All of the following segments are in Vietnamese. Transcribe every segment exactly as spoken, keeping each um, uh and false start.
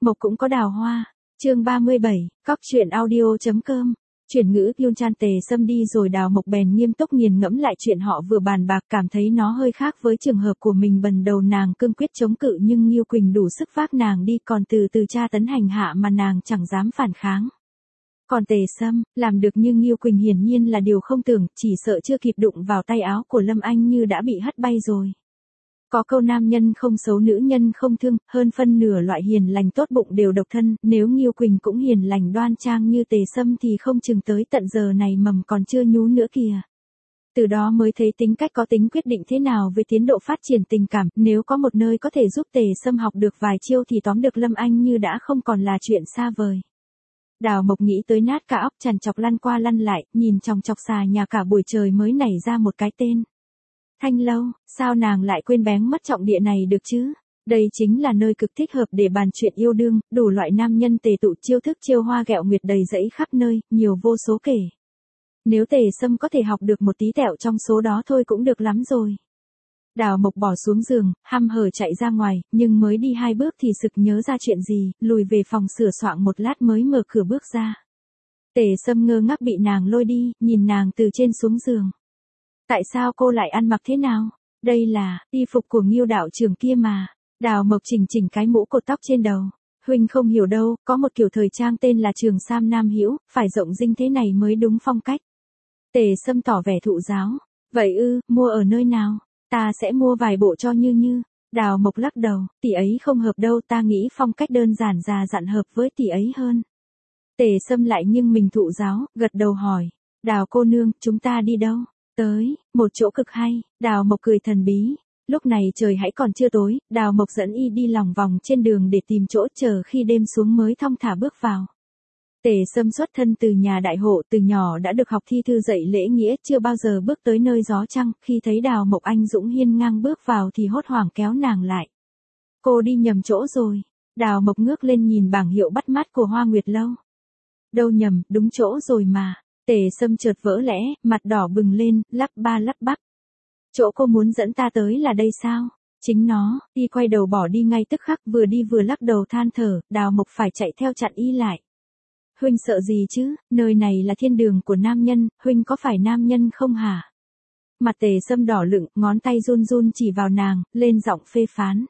Mộc cũng có đào hoa. Chương ba mươi bảy, cóc truyện audio.com. Chuyển ngữ Yun Chan Tề Sâm đi rồi Đào Mộc bèn nghiêm túc nghiền ngẫm lại chuyện họ vừa bàn bạc, cảm thấy nó hơi khác với trường hợp của mình. Bần đầu nàng cương quyết chống cự nhưng Nghiêu Quỳnh đủ sức vác nàng đi, còn từ từ tra tấn hành hạ mà nàng chẳng dám phản kháng. Còn Tề Sâm, làm được như Nghiêu Quỳnh hiển nhiên là điều không tưởng, chỉ sợ chưa kịp đụng vào tay áo của Lâm Anh như đã bị hất bay rồi. Có câu nam nhân không xấu nữ nhân không thương, hơn phân nửa loại hiền lành tốt bụng đều độc thân, nếu Nghiêu Quỳnh cũng hiền lành đoan trang như Tề Sâm thì không chừng tới tận giờ này mầm còn chưa nhú nữa kìa. Từ đó mới thấy tính cách có tính quyết định thế nào với tiến độ phát triển tình cảm, nếu có một nơi có thể giúp Tề Sâm học được vài chiêu thì tóm được Lâm Anh như đã không còn là chuyện xa vời. Đào Mộc nghĩ tới nát cả óc, trằn trọc lăn qua lăn lại, nhìn chòng chọc xà nhà cả buổi trời mới nảy ra một cái tên. Thanh Lâu, sao nàng lại quên bén mất trọng địa này được chứ? Đây chính là nơi cực thích hợp để bàn chuyện yêu đương, đủ loại nam nhân tề tụ, chiêu thức chiêu hoa ghẹo nguyệt đầy dẫy khắp nơi, nhiều vô số kể. Nếu Tề Sâm có thể học được một tí tẹo trong số đó thôi cũng được lắm rồi. Đào Mộc bỏ xuống giường, hăm hở chạy ra ngoài, nhưng mới đi hai bước thì sực nhớ ra chuyện gì, lùi về phòng sửa soạn một lát mới mở cửa bước ra. Tề Sâm ngơ ngác bị nàng lôi đi, nhìn nàng từ trên xuống giường. Tại sao cô lại ăn mặc thế nào? Đây là y phục của Nghiêu đạo trưởng kia mà. Đào Mộc chỉnh chỉnh cái mũ cột tóc trên đầu. Huynh không hiểu đâu, có một kiểu thời trang tên là trường sam nam hữu, phải rộng rinh thế này mới đúng phong cách. Tề Sâm tỏ vẻ thụ giáo. Vậy ư, mua ở nơi nào? Ta sẽ mua vài bộ cho Như Như. Đào Mộc lắc đầu, tỷ ấy không hợp đâu, ta nghĩ phong cách đơn giản già dặn hợp với tỷ ấy hơn. Tề Sâm lại nghiêng mình thụ giáo, gật đầu hỏi. Đào cô nương, chúng ta đi đâu? Tới, một chỗ cực hay. Đào Mộc cười thần bí. Lúc này trời hãy còn chưa tối, Đào Mộc dẫn y đi lòng vòng trên đường để tìm chỗ, chờ khi đêm xuống mới thong thả bước vào. Tề Sâm xuất thân từ nhà đại hộ, từ nhỏ đã được học thi thư dạy lễ nghĩa, chưa bao giờ bước tới nơi gió trăng, khi thấy Đào Mộc anh dũng hiên ngang bước vào thì hốt hoảng kéo nàng lại. Cô đi nhầm chỗ rồi. Đào Mộc ngước lên nhìn bảng hiệu bắt mắt của Hoa Nguyệt Lâu. Đâu nhầm, đúng chỗ rồi mà. Tề Sâm chợt vỡ lẽ, mặt đỏ bừng lên, lắp ba lắp bắp. Chỗ cô muốn dẫn ta tới là đây sao? Chính nó. Y quay đầu bỏ đi ngay tức khắc, vừa đi vừa lắc đầu than thở, Đào Mộc phải chạy theo chặn y lại. Huynh sợ gì chứ, nơi này là thiên đường của nam nhân, huynh có phải nam nhân không hả? Mặt Tề Sâm đỏ lựng, ngón tay run run chỉ vào nàng, lên giọng phê phán.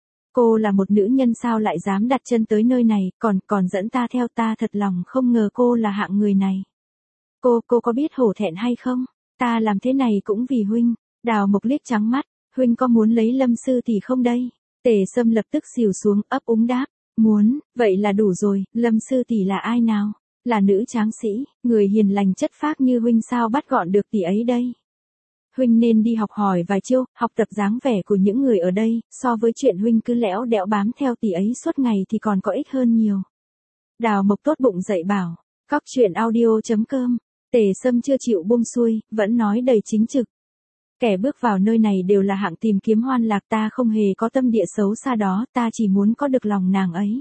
Cô là một nữ nhân sao lại dám đặt chân tới nơi này, còn, còn dẫn ta theo, ta thật lòng không ngờ cô là hạng người này. Cô, cô có biết hổ thẹn hay không? Ta làm thế này cũng vì huynh. Đào Mộc liếc trắng mắt, huynh có muốn lấy Lâm sư tỷ không đây? Tề Sâm lập tức xìu xuống, ấp úng đáp. Muốn, vậy là đủ rồi, Lâm sư tỷ là ai nào? Là nữ tráng sĩ, người hiền lành chất phác như huynh sao bắt gọn được tỷ ấy đây? Huynh nên đi học hỏi vài chiêu, học tập dáng vẻ của những người ở đây, so với chuyện huynh cứ lẽo đẽo bám theo tỷ ấy suốt ngày thì còn có ích hơn nhiều. Đào Mộc tốt bụng dạy bảo, cóc truyện audio.com. Tề Sâm chưa chịu buông xuôi, vẫn nói đầy chính trực. Kẻ bước vào nơi này đều là hạng tìm kiếm hoan lạc, ta không hề có tâm địa xấu xa đó, ta chỉ muốn có được lòng nàng ấy.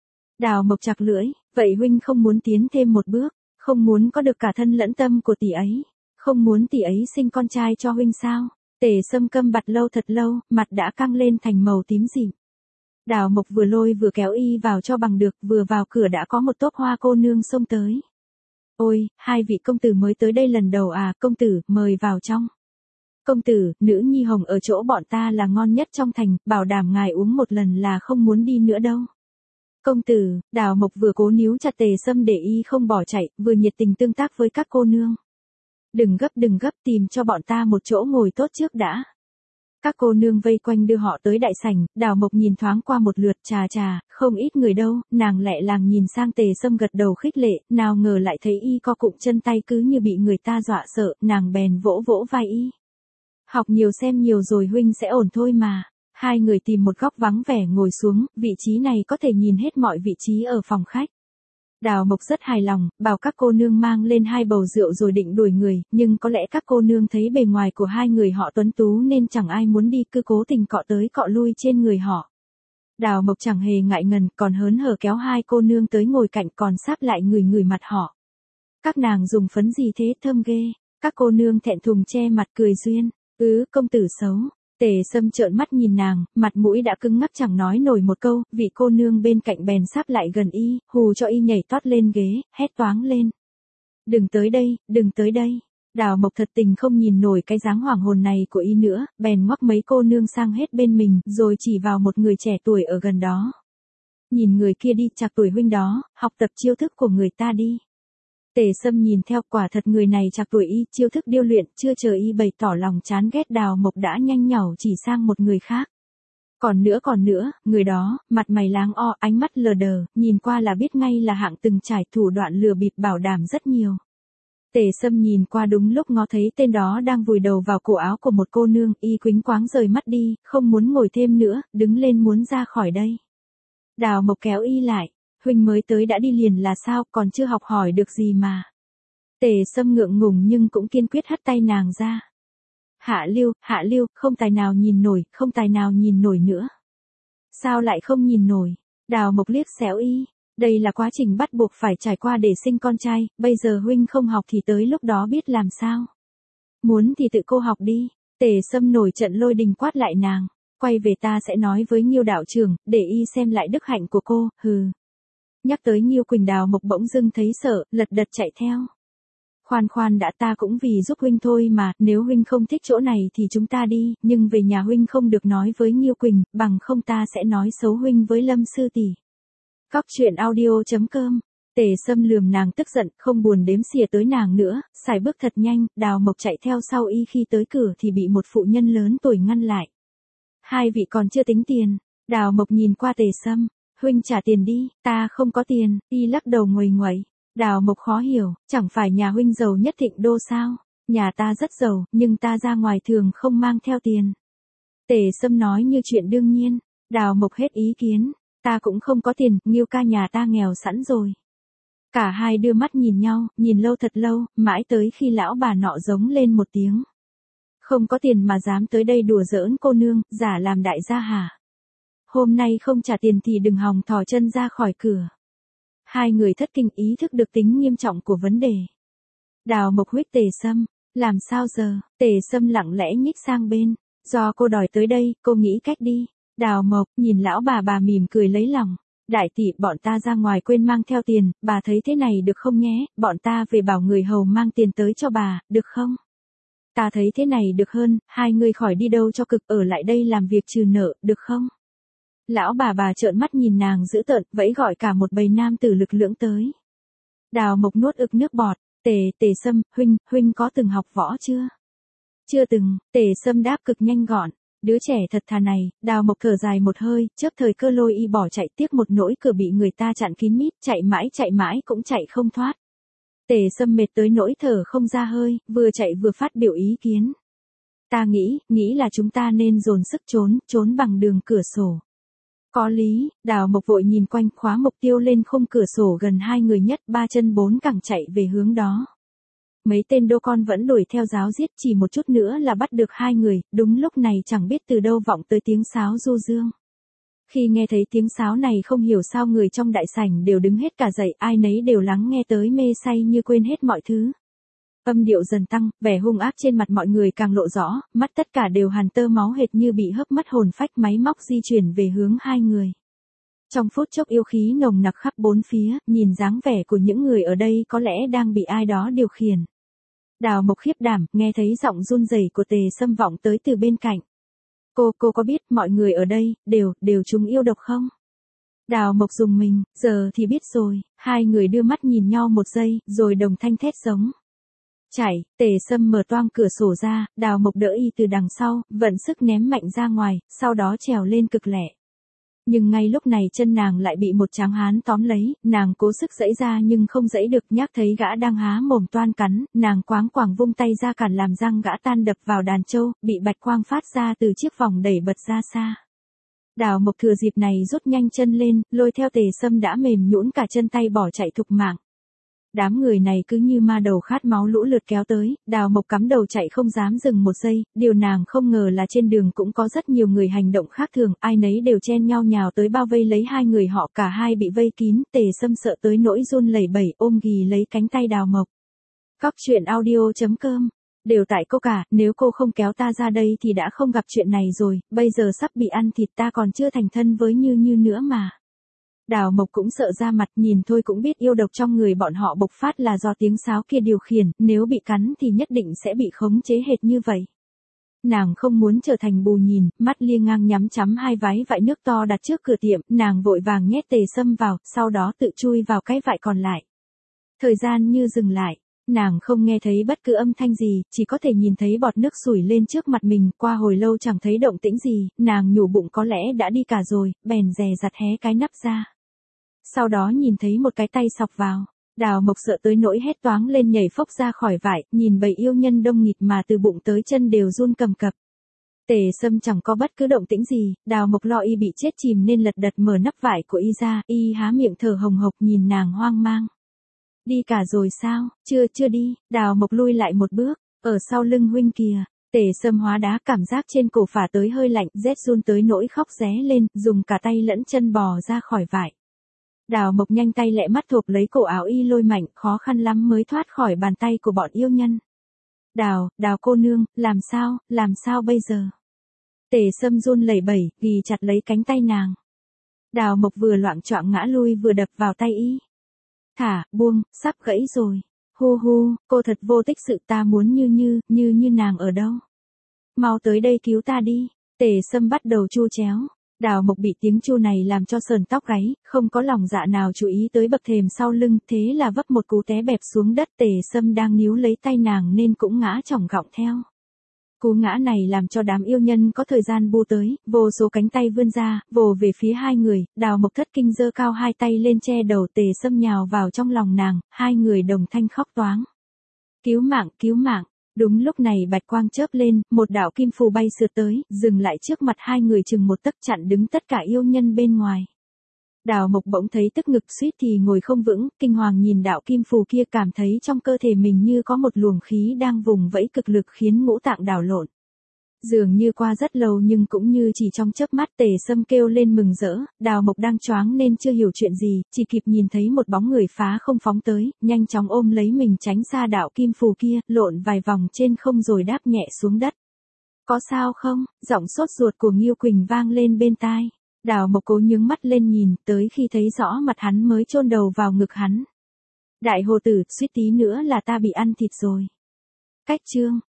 Đào Mộc chặt lưỡi, vậy huynh không muốn tiến thêm một bước, không muốn có được cả thân lẫn tâm của tỷ ấy, không muốn tỷ ấy sinh con trai cho huynh sao? Tề Sâm câm bặt lâu thật lâu, mặt đã căng lên thành màu tím dịm. Đào Mộc vừa lôi vừa kéo y vào cho bằng được, vừa vào cửa đã có một tốp hoa cô nương xông tới. Ôi, hai vị công tử mới tới đây lần đầu à, công tử, mời vào trong. Công tử, nữ nhi hồng ở chỗ bọn ta là ngon nhất trong thành, bảo đảm ngài uống một lần là không muốn đi nữa đâu. Công tử, Đào Mộc vừa cố níu chặt Tề Sâm để y không bỏ chạy, vừa nhiệt tình tương tác với các cô nương. Đừng gấp đừng gấp, tìm cho bọn ta một chỗ ngồi tốt trước đã. Các cô nương vây quanh đưa họ tới đại sảnh, Đào Mộc nhìn thoáng qua một lượt, chà chà, không ít người đâu, nàng lẹ làng nhìn sang Tề Sâm gật đầu khích lệ, nào ngờ lại thấy y co cụm chân tay cứ như bị người ta dọa sợ, nàng bèn vỗ vỗ vai y. Học nhiều xem nhiều rồi huynh sẽ ổn thôi mà. Hai người tìm một góc vắng vẻ ngồi xuống, vị trí này có thể nhìn hết mọi vị trí ở phòng khách. Đào Mộc rất hài lòng, bảo các cô nương mang lên hai bầu rượu rồi định đuổi người, nhưng có lẽ các cô nương thấy bề ngoài của hai người họ tuấn tú nên chẳng ai muốn đi, cứ cố tình cọ tới cọ lui trên người họ. Đào Mộc chẳng hề ngại ngần, còn hớn hở kéo hai cô nương tới ngồi cạnh, còn sáp lại ngửi ngửi mặt họ. Các nàng dùng phấn gì thế, thơm ghê. Các cô nương thẹn thùng che mặt cười duyên. Ừ, công tử xấu. Tề Sâm trợn mắt nhìn nàng, mặt mũi đã cứng ngắc chẳng nói nổi một câu, vị cô nương bên cạnh bèn sáp lại gần y, hù cho y nhảy toát lên ghế, hét toáng lên. Đừng tới đây, đừng tới đây. Đào Mộc thật tình không nhìn nổi cái dáng hoảng hồn này của y nữa, bèn ngoắc mấy cô nương sang hết bên mình, rồi chỉ vào một người trẻ tuổi ở gần đó. Nhìn người kia đi, chạc tuổi huynh đó, học tập chiêu thức của người ta đi. Tề Sâm nhìn theo, quả thật người này chạc tuổi y, chiêu thức điêu luyện, chưa chờ y bày tỏ lòng chán ghét Đào Mộc đã nhanh nhảu chỉ sang một người khác. Còn nữa còn nữa, người đó, mặt mày láng o, ánh mắt lờ đờ, nhìn qua là biết ngay là hạng từng trải thủ đoạn lừa bịp bảo đảm rất nhiều. Tề Sâm nhìn qua đúng lúc ngó thấy tên đó đang vùi đầu vào cổ áo của một cô nương, y quĩnh quáng rời mắt đi, không muốn ngồi thêm nữa, đứng lên muốn ra khỏi đây. Đào Mộc kéo y lại, huynh mới tới đã đi liền là sao, còn chưa học hỏi được gì mà. Tề Sâm ngượng ngùng nhưng cũng kiên quyết hất tay nàng ra. Hạ Lưu, Hạ Lưu, không tài nào nhìn nổi, không tài nào nhìn nổi nữa. Sao lại không nhìn nổi? Đào Mộc liếc xéo y. Đây là quá trình bắt buộc phải trải qua để sinh con trai, bây giờ huynh không học thì tới lúc đó biết làm sao. Muốn thì tự cô học đi. Tề Sâm nổi trận lôi đình quát lại nàng. Quay về ta sẽ nói với Nghiêu đạo trưởng, để y xem lại đức hạnh của cô, hừ. Nhắc tới Nghiêu Quỳnh, Đào Mộc bỗng dưng thấy sợ, lật đật chạy theo. Khoan khoan đã, ta cũng vì giúp huynh thôi mà, nếu huynh không thích chỗ này thì chúng ta đi, nhưng về nhà huynh không được nói với Nghiêu Quỳnh, bằng không ta sẽ nói xấu huynh với Lâm sư tỷ. Cóc truyện audio chấm com. Tề Sâm lườm nàng tức giận, không buồn đếm xỉa tới nàng nữa, xài bước thật nhanh, Đào Mộc chạy theo sau y, khi tới cửa thì bị một phụ nhân lớn tuổi ngăn lại. Hai vị còn chưa tính tiền. Đào Mộc nhìn qua Tề Sâm, huynh trả tiền đi, ta không có tiền, y lắc đầu nguầy nguậy. Đào Mộc khó hiểu, chẳng phải nhà huynh giàu nhất Thịnh Đô sao? Nhà ta rất giàu, nhưng ta ra ngoài thường không mang theo tiền. Tề Sâm nói như chuyện đương nhiên. Đào Mộc hết ý kiến. Ta cũng không có tiền, Nghiêu ca nhà ta nghèo sẵn rồi. Cả hai đưa mắt nhìn nhau, nhìn lâu thật lâu, mãi tới khi lão bà nọ giống lên một tiếng. Không có tiền mà dám tới đây đùa giỡn cô nương, giả làm đại gia hả? Hôm nay không trả tiền thì đừng hòng thò chân ra khỏi cửa. Hai người thất kinh, ý thức được tính nghiêm trọng của vấn đề. Đào Mộc huých Tề Sâm, làm sao giờ? Tề Sâm lặng lẽ nhích sang bên. Do cô đòi tới đây, cô nghĩ cách đi. Đào Mộc nhìn lão bà bà mỉm cười lấy lòng. Đại tỷ, bọn ta ra ngoài quên mang theo tiền, bà thấy thế này được không nhé, bọn ta về bảo người hầu mang tiền tới cho bà, được không? Ta thấy thế này được hơn, hai người khỏi đi đâu cho cực, ở lại đây làm việc trừ nợ, được không? Lão bà bà trợn mắt nhìn nàng dữ tợn, vẫy gọi cả một bầy nam tử lực lưỡng tới. Đào Mộc nuốt ực nước bọt. Tề, Tề Sâm, huynh, huynh có từng học võ chưa? Chưa từng. Tề Sâm đáp cực nhanh gọn. Đứa trẻ thật thà này. Đào Mộc thở dài một hơi, chớp thời cơ lôi y bỏ chạy, tiếc một nỗi cửa bị người ta chặn kín mít, chạy mãi chạy mãi cũng chạy không thoát. Tề Sâm mệt tới nỗi thở không ra hơi, vừa chạy vừa phát biểu ý kiến. Ta nghĩ, nghĩ là chúng ta nên dồn sức trốn, trốn bằng đường cửa sổ. Có lý. Đào Mộc vội nhìn quanh, khóa mục tiêu lên khung cửa sổ gần hai người nhất, ba chân bốn cẳng chạy về hướng đó. Mấy tên đô con vẫn đuổi theo giáo giết, chỉ một chút nữa là bắt được hai người. Đúng lúc này chẳng biết từ đâu vọng tới tiếng sáo du dương. Khi nghe thấy tiếng sáo này không hiểu sao người trong đại sảnh đều đứng hết cả dậy, ai nấy đều lắng nghe tới mê say như quên hết mọi thứ. Âm điệu dần tăng, vẻ hung ác trên mặt mọi người càng lộ rõ, mắt tất cả đều hàn tơ máu hệt như bị hấp mất hồn phách, máy móc di chuyển về hướng hai người. Trong phút chốc yêu khí nồng nặc khắp bốn phía, nhìn dáng vẻ của những người ở đây có lẽ đang bị ai đó điều khiển. Đào Mộc khiếp đảm, nghe thấy giọng run rẩy của Tề Sâm vọng tới từ bên cạnh. Cô, cô có biết mọi người ở đây, đều, đều chúng yêu độc không? Đào Mộc dùng mình, giờ thì biết rồi, hai người đưa mắt nhìn nhau một giây, rồi đồng thanh thét giống. Chạy. Tề Sâm mở toang cửa sổ ra, Đào Mộc đỡ y từ đằng sau, vận sức ném mạnh ra ngoài, sau đó trèo lên cực lẹ. Nhưng ngay lúc này chân nàng lại bị một tráng hán tóm lấy, nàng cố sức giãy ra nhưng không giãy được, nhác thấy gã đang há mồm toan cắn, nàng quáng quàng vung tay ra cản làm răng gã tan đập vào đàn trâu, bị bạch quang phát ra từ chiếc vòng đẩy bật ra xa. Đào Mộc thừa dịp này rút nhanh chân lên, lôi theo Tề Sâm đã mềm nhũn cả chân tay bỏ chạy thục mạng. Đám người này cứ như ma đầu khát máu lũ lượt kéo tới, Đào Mộc cắm đầu chạy không dám dừng một giây, điều nàng không ngờ là trên đường cũng có rất nhiều người hành động khác thường, ai nấy đều chen nhau nhào tới bao vây lấy hai người họ, cả hai bị vây kín, Tề Sâm sợ tới nỗi run lẩy bẩy ôm ghì lấy cánh tay Đào Mộc. Cóc truyện audio chấm com Đều tại cô cả, nếu cô không kéo ta ra đây thì đã không gặp chuyện này rồi, bây giờ sắp bị ăn thịt ta còn chưa thành thân với Như Như nữa mà. Đào Mộc cũng sợ ra mặt, nhìn thôi cũng biết yêu độc trong người bọn họ bộc phát là do tiếng sáo kia điều khiển, nếu bị cắn thì nhất định sẽ bị khống chế hệt như vậy. Nàng không muốn trở thành bù nhìn, mắt lia ngang nhắm chắm hai váy vại nước to đặt trước cửa tiệm, nàng vội vàng nhét Tề Sâm vào, sau đó tự chui vào cái vại còn lại. Thời gian như dừng lại, nàng không nghe thấy bất cứ âm thanh gì, chỉ có thể nhìn thấy bọt nước sủi lên trước mặt mình, qua hồi lâu chẳng thấy động tĩnh gì, nàng nhủ bụng có lẽ đã đi cả rồi, bèn dè dặt hé cái nắp ra. Sau đó nhìn thấy một cái tay xọc vào. Đào Mộc sợ tới nỗi hét toáng lên nhảy phốc ra khỏi vải, nhìn bầy yêu nhân đông nghịt mà từ bụng tới chân đều run cầm cập. Tề Sâm chẳng có bất cứ động tĩnh gì, Đào Mộc lo y bị chết chìm nên lật đật mở nắp vải của y ra, y há miệng thở hồng hộc nhìn nàng hoang mang. Đi cả rồi sao? Chưa chưa đi, Đào Mộc lui lại một bước, ở sau lưng huynh kìa. Tề Sâm hóa đá, cảm giác trên cổ phả tới hơi lạnh, rét run tới nỗi khóc ré lên, dùng cả tay lẫn chân bò ra khỏi vải. Đào Mộc nhanh tay lẹ mắt thộp lấy cổ áo y lôi mạnh, khó khăn lắm mới thoát khỏi bàn tay của bọn yêu nhân. Đào, Đào cô nương, làm sao, làm sao bây giờ? Tề Sâm run lẩy bẩy, ghi chặt lấy cánh tay nàng. Đào Mộc vừa loạng choạng ngã lui vừa đập vào tay y. Thả, buông, sắp gãy rồi. Hu hu, cô thật vô tích sự, ta muốn Như Như, Như Như nàng ở đâu? Mau tới đây cứu ta đi. Tề Sâm bắt đầu chu chéo. Đào Mộc bị tiếng chu này làm cho sờn tóc gáy, không có lòng dạ nào chú ý tới bậc thềm sau lưng, thế là vấp một cú té bẹp xuống đất. Tề Sâm đang níu lấy tay nàng nên cũng ngã chỏng gọng theo. Cú ngã này làm cho đám yêu nhân có thời gian bu tới, vô số cánh tay vươn ra, vồ về phía hai người. Đào Mộc thất kinh giơ cao hai tay lên che đầu, Tề Sâm nhào vào trong lòng nàng, hai người đồng thanh khóc toáng. Cứu mạng, cứu mạng. Đúng lúc này bạch quang chớp lên, một đạo kim phù bay sượt tới, dừng lại trước mặt hai người chừng một tấc, chặn đứng tất cả yêu nhân bên ngoài. Đào Mộc bỗng thấy tức ngực suýt thì ngồi không vững, kinh hoàng nhìn đạo kim phù kia, cảm thấy trong cơ thể mình như có một luồng khí đang vùng vẫy cực lực khiến ngũ tạng đảo lộn. Dường như qua rất lâu nhưng cũng như chỉ trong chớp mắt. Tề Sâm kêu lên mừng rỡ, Đào Mộc đang choáng nên chưa hiểu chuyện gì, chỉ kịp nhìn thấy một bóng người phá không phóng tới, nhanh chóng ôm lấy mình tránh xa đạo kim phù kia, lộn vài vòng trên không rồi đáp nhẹ xuống đất. Có sao không? Giọng sốt ruột của Nghiêu Quỳnh vang lên bên tai. Đào Mộc cố nhướng mắt lên nhìn, tới khi thấy rõ mặt hắn mới chôn đầu vào ngực hắn. Đại hồ tử, suýt tí nữa là ta bị ăn thịt rồi. Cách chương